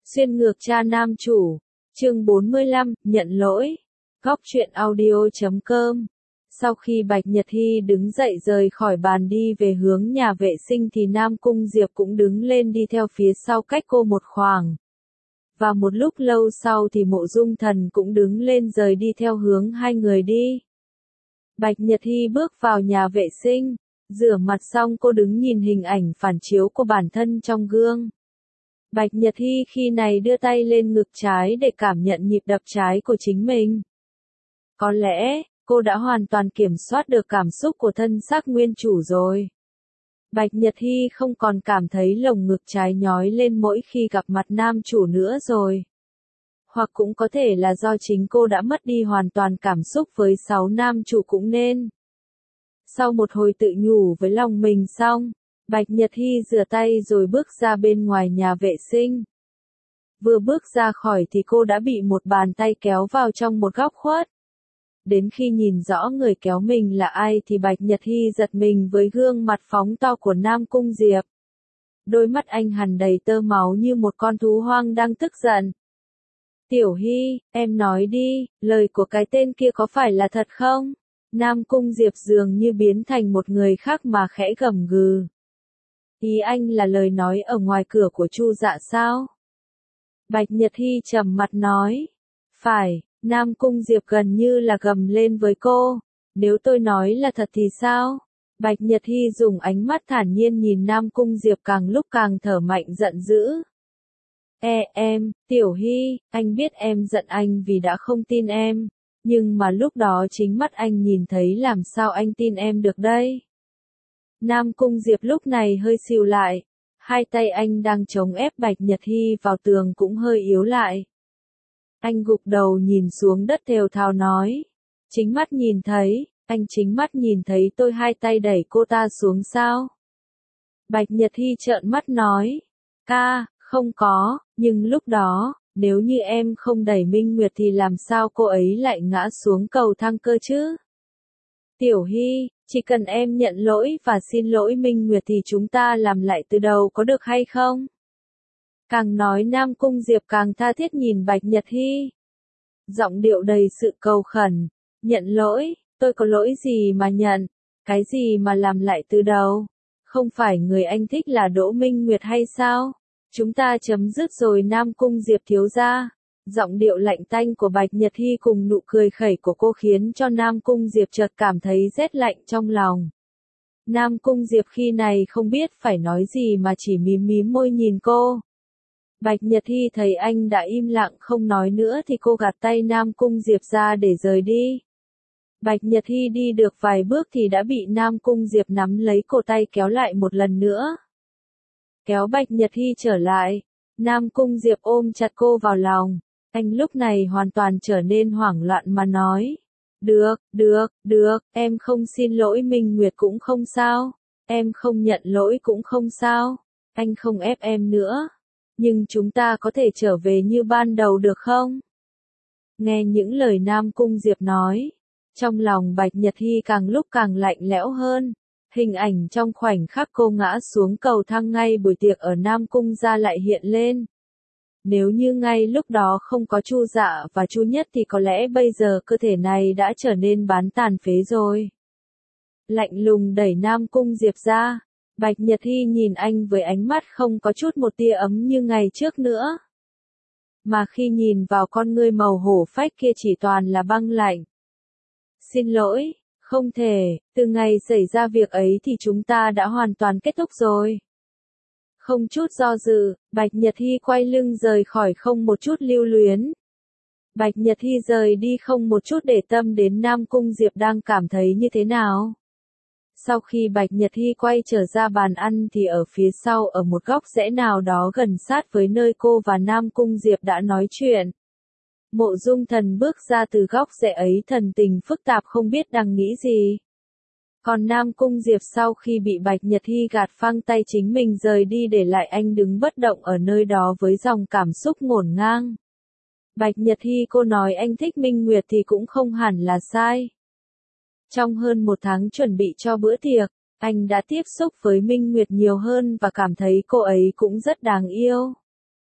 Xuyên ngược cha nam chủ. Chương 45, nhận lỗi. Góc truyện audio.com. Sau khi Bạch Nhật Hy đứng dậy rời khỏi bàn đi về hướng nhà vệ sinh thì Nam Cung Diệp cũng đứng lên đi theo phía sau cách cô một khoảng. Và một lúc lâu sau thì Mộ Dung Thần cũng đứng lên rời đi theo hướng hai người đi. Bạch Nhật Hy bước vào nhà vệ sinh, rửa mặt xong cô đứng nhìn hình ảnh phản chiếu của bản thân trong gương. Bạch Nhật Hy khi này đưa tay lên ngực trái để cảm nhận nhịp đập trái của chính mình. Có lẽ, cô đã hoàn toàn kiểm soát được cảm xúc của thân xác nguyên chủ rồi. Bạch Nhật Hy không còn cảm thấy lồng ngực trái nhói lên mỗi khi gặp mặt nam chủ nữa rồi. Hoặc cũng có thể là do chính cô đã mất đi hoàn toàn cảm xúc với 6 nam chủ cũng nên. Sau một hồi tự nhủ với lòng mình xong, Bạch Nhật Hy rửa tay rồi bước ra bên ngoài nhà vệ sinh. Vừa bước ra khỏi thì cô đã bị một bàn tay kéo vào trong một góc khuất. Đến khi nhìn rõ người kéo mình là ai thì Bạch Nhật Hy giật mình với gương mặt phóng to của Nam Cung Diệp. Đôi mắt anh hằn đầy tơ máu như một con thú hoang đang tức giận. Tiểu Hy, em nói đi, lời của cái tên kia có phải là thật không? Nam Cung Diệp dường như biến thành một người khác mà khẽ gầm gừ. Ý anh là lời nói ở ngoài cửa của Chu Dạ sao? Bạch Nhật Hy trầm mặt nói. Phải, Nam Cung Diệp gần như là gầm lên với cô. Nếu tôi nói là thật thì sao? Bạch Nhật Hy dùng ánh mắt thản nhiên nhìn Nam Cung Diệp càng lúc càng thở mạnh giận dữ. Em, Tiểu Hy, anh biết em giận anh vì đã không tin em. Nhưng mà lúc đó chính mắt anh nhìn thấy làm sao anh tin em được đây? Nam Cung Diệp lúc này hơi xìu lại. Hai tay anh đang chống ép Bạch Nhật Hy vào tường cũng hơi yếu lại. Anh gục đầu nhìn xuống đất thều thào nói. Chính mắt nhìn thấy, anh chính mắt nhìn thấy tôi hai tay đẩy cô ta xuống sao? Bạch Nhật Hy trợn mắt nói. Không có, nhưng lúc đó, nếu như em không đẩy Minh Nguyệt thì làm sao cô ấy lại ngã xuống cầu thang cơ chứ? Tiểu Hy, chỉ cần em nhận lỗi và xin lỗi Minh Nguyệt thì chúng ta làm lại từ đầu có được hay không? Càng nói Nam Cung Diệp càng tha thiết nhìn Bạch Nhật Hy. Giọng điệu đầy sự cầu khẩn. Nhận lỗi, tôi có lỗi gì mà nhận? Cái gì mà làm lại từ đầu? Không phải người anh thích là Đỗ Minh Nguyệt hay sao? Chúng ta chấm dứt rồi Nam Cung Diệp thiếu gia. Giọng điệu lạnh tanh của Bạch Nhật Hy cùng nụ cười khẩy của cô khiến cho Nam Cung Diệp chợt cảm thấy rét lạnh trong lòng. Nam Cung Diệp khi này không biết phải nói gì mà chỉ mím mím môi nhìn cô. Bạch Nhật Hy thấy anh đã im lặng không nói nữa thì cô gạt tay Nam Cung Diệp ra để rời đi. Bạch Nhật Hy đi được vài bước thì đã bị Nam Cung Diệp nắm lấy cổ tay kéo lại một lần nữa. Kéo Bạch Nhật Hy trở lại, Nam Cung Diệp ôm chặt cô vào lòng. Anh lúc này hoàn toàn trở nên hoảng loạn mà nói. Được, em không xin lỗi Minh Nguyệt cũng không sao. Em không nhận lỗi cũng không sao. Anh không ép em nữa. Nhưng chúng ta có thể trở về như ban đầu được không? Nghe những lời Nam Cung Diệp nói, trong lòng Bạch Nhật Hy càng lúc càng lạnh lẽo hơn. Hình ảnh trong khoảnh khắc cô ngã xuống cầu thang ngay buổi tiệc ở Nam Cung gia lại hiện lên. Nếu như ngay lúc đó không có Chu Dạ và Chu Nhất thì có lẽ bây giờ cơ thể này đã trở nên bán tàn phế rồi. Lạnh lùng đẩy Nam Cung Diệp ra, Bạch Nhật Hy nhìn anh với ánh mắt không có chút một tia ấm như ngày trước nữa. Mà khi nhìn vào con ngươi màu hổ phách kia chỉ toàn là băng lạnh. Xin lỗi, không thể, từ ngày xảy ra việc ấy thì chúng ta đã hoàn toàn kết thúc rồi. Không chút do dự, Bạch Nhật Hy quay lưng rời khỏi không một chút lưu luyến. Bạch Nhật Hy rời đi không một chút để tâm đến Nam Cung Diệp đang cảm thấy như thế nào. Sau khi Bạch Nhật Hy quay trở ra bàn ăn thì ở phía sau ở một góc rẽ nào đó gần sát với nơi cô và Nam Cung Diệp đã nói chuyện. Mộ Dung Thần bước ra từ góc rẽ ấy thần tình phức tạp không biết đang nghĩ gì. Còn Nam Cung Diệp sau khi bị Bạch Nhật Hy gạt phăng tay chính mình rời đi để lại anh đứng bất động ở nơi đó với dòng cảm xúc ngổn ngang. Bạch Nhật Hy cô nói anh thích Minh Nguyệt thì cũng không hẳn là sai. Trong hơn một tháng chuẩn bị cho bữa tiệc, anh đã tiếp xúc với Minh Nguyệt nhiều hơn và cảm thấy cô ấy cũng rất đáng yêu.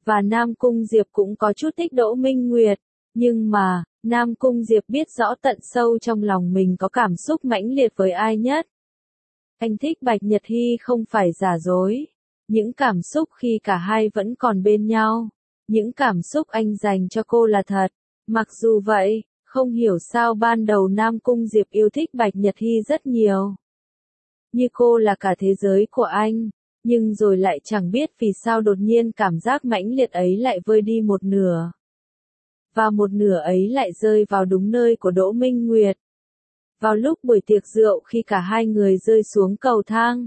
Và Nam Cung Diệp cũng có chút thích Đỗ Minh Nguyệt, nhưng mà, Nam Cung Diệp biết rõ tận sâu trong lòng mình có cảm xúc mãnh liệt với ai nhất. Anh thích Bạch Nhật Hy không phải giả dối. Những cảm xúc khi cả hai vẫn còn bên nhau. Những cảm xúc anh dành cho cô là thật. Mặc dù vậy, không hiểu sao ban đầu Nam Cung Diệp yêu thích Bạch Nhật Hy rất nhiều. Như cô là cả thế giới của anh. Nhưng rồi lại chẳng biết vì sao đột nhiên cảm giác mãnh liệt ấy lại vơi đi một nửa. Và một nửa ấy lại rơi vào đúng nơi của Đỗ Minh Nguyệt. Vào lúc buổi tiệc rượu khi cả hai người rơi xuống cầu thang.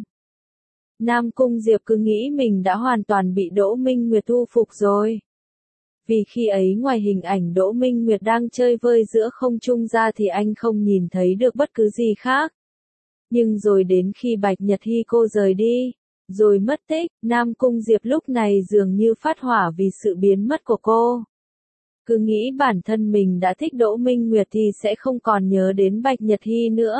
Nam Cung Diệp cứ nghĩ mình đã hoàn toàn bị Đỗ Minh Nguyệt thu phục rồi. Vì khi ấy ngoài hình ảnh Đỗ Minh Nguyệt đang chơi vơi giữa không trung ra thì anh không nhìn thấy được bất cứ gì khác. Nhưng rồi đến khi Bạch Nhật Hy cô rời đi, rồi mất tích, Nam Cung Diệp lúc này dường như phát hỏa vì sự biến mất của cô. Cứ nghĩ bản thân mình đã thích Đỗ Minh Nguyệt thì sẽ không còn nhớ đến Bạch Nhật Hy nữa.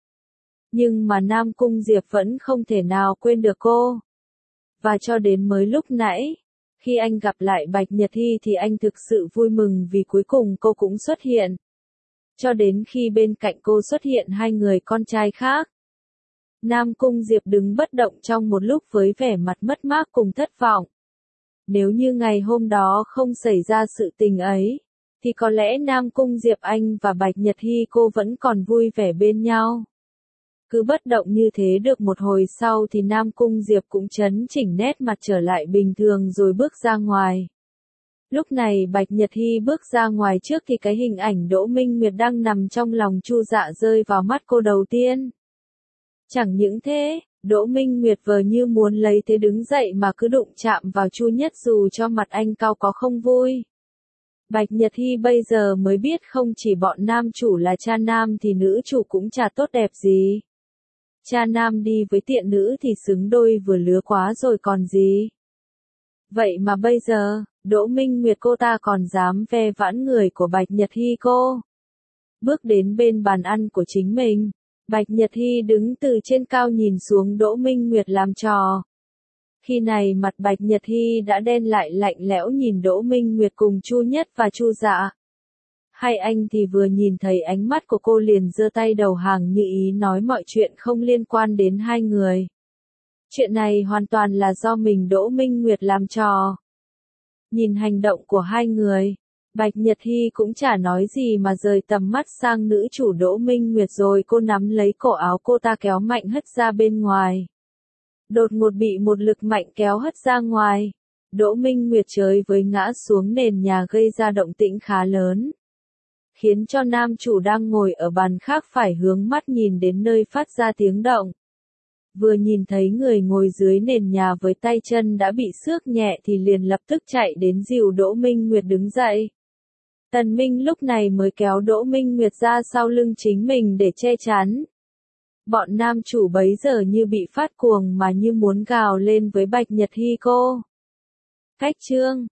Nhưng mà Nam Cung Diệp vẫn không thể nào quên được cô. Và cho đến mới lúc nãy, khi anh gặp lại Bạch Nhật Hy thì anh thực sự vui mừng vì cuối cùng cô cũng xuất hiện. Cho đến khi bên cạnh cô xuất hiện hai người con trai khác. Nam Cung Diệp đứng bất động trong một lúc với vẻ mặt mất mát cùng thất vọng. Nếu như ngày hôm đó không xảy ra sự tình ấy, thì có lẽ Nam Cung Diệp anh và Bạch Nhật Hy cô vẫn còn vui vẻ bên nhau. Cứ bất động như thế được một hồi sau thì Nam Cung Diệp cũng chấn chỉnh nét mặt trở lại bình thường rồi bước ra ngoài. Lúc này Bạch Nhật Hy bước ra ngoài trước thì cái hình ảnh Đỗ Minh Nguyệt đang nằm trong lòng Chu Dạ rơi vào mắt cô đầu tiên. Chẳng những thế, Đỗ Minh Nguyệt vờ như muốn lấy thế đứng dậy mà cứ đụng chạm vào Chu Nhất dù cho mặt anh cau có không vui. Bạch Nhật Hy bây giờ mới biết không chỉ bọn nam chủ là cha nam thì nữ chủ cũng chả tốt đẹp gì. Cha nam đi với tiện nữ thì xứng đôi vừa lứa quá rồi còn gì. Vậy mà bây giờ, Đỗ Minh Nguyệt cô ta còn dám ve vãn người của Bạch Nhật Hy cô. Bước đến bên bàn ăn của chính mình, Bạch Nhật Hy đứng từ trên cao nhìn xuống Đỗ Minh Nguyệt làm trò. Khi này mặt Bạch Nhật Hy đã đen lại lạnh lẽo nhìn Đỗ Minh Nguyệt cùng Chu Nhất và Chu Dạ. Hai anh thì vừa nhìn thấy ánh mắt của cô liền giơ tay đầu hàng như ý nói mọi chuyện không liên quan đến hai người. Chuyện này hoàn toàn là do mình Đỗ Minh Nguyệt làm trò. Nhìn hành động của hai người, Bạch Nhật Hy cũng chả nói gì mà rời tầm mắt sang nữ chủ Đỗ Minh Nguyệt rồi cô nắm lấy cổ áo cô ta kéo mạnh hất ra bên ngoài. Đột ngột bị một lực mạnh kéo hất ra ngoài. Đỗ Minh Nguyệt chơi với ngã xuống nền nhà gây ra động tĩnh khá lớn. Khiến cho nam chủ đang ngồi ở bàn khác phải hướng mắt nhìn đến nơi phát ra tiếng động. Vừa nhìn thấy người ngồi dưới nền nhà với tay chân đã bị xước nhẹ thì liền lập tức chạy đến dìu Đỗ Minh Nguyệt đứng dậy. Tần Minh lúc này mới kéo Đỗ Minh Nguyệt ra sau lưng chính mình để che chắn. Bọn nam chủ bấy giờ như bị phát cuồng mà như muốn gào lên với Bạch Nhật Hy cô. Cách chương